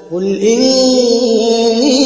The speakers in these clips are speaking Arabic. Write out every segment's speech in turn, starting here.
قل إني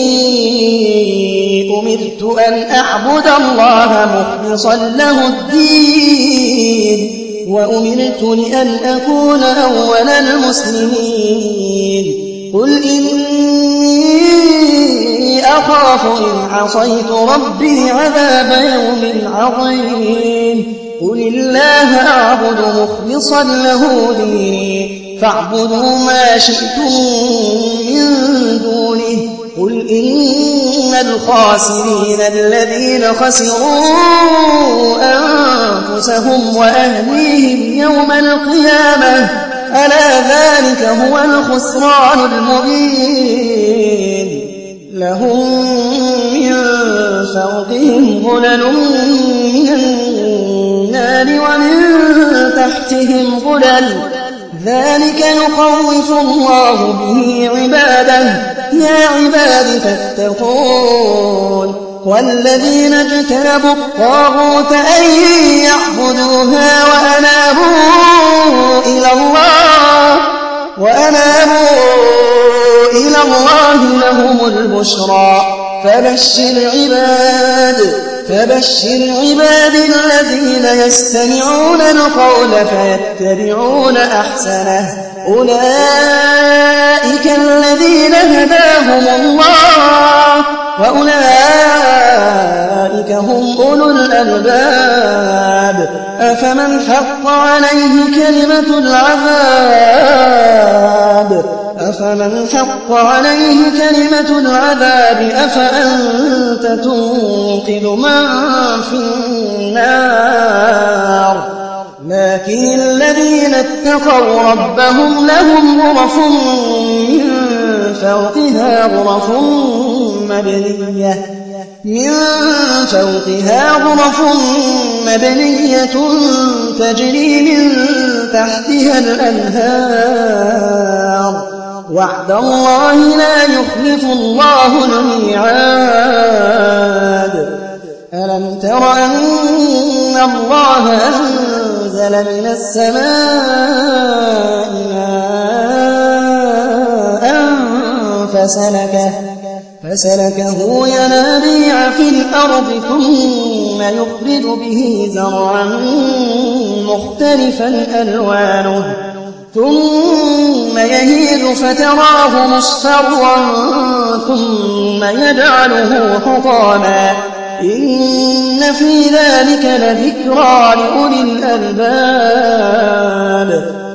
أمرت أن أعبد الله مخلصا له الدين وأمرت لأن أكون أول المسلمين قل إني أخاف إن عصيت ربي عذاب يوم عظيم قل الله أعبد مخلصا له ديني فاعبدوا ما شئتم من دونه قل إن الخاسرين الذين خسروا أنفسهم وأهليهم يوم القيامة ألا ذلك هو الخسران المبين لهم من فوقهم ظلل من النار ومن تحتهم ظلل ذلك يخوف الله به عباده يا عباد فاتقون والذين اجتنبوا الطاغوت أن يعبدوها وأنابوا إلى الله لهم البشرى فبشر عباد الذين يستمعون القول فيتبعون أحسنه أولئك الذين هداهم الله وأولئك هم أولو الألباب أفمن حق عليه كلمة العذاب أفأنت تنقذ من في النار لكن الذين اتقوا ربهم لهم غرف من فوقها غرف مبنية تجري من تحتها الأنهار وعد الله لا يخلف الله الميعاد ألم تر أن الله أنزل من السماء ماء فسلكه ينابيع في الأرض ثم يخرج به زرعا مختلفا ألوانه ثم يهيج فتراه مصفرا ثم يجعله حطاما إن في ذلك لذكرى لأولي الألباب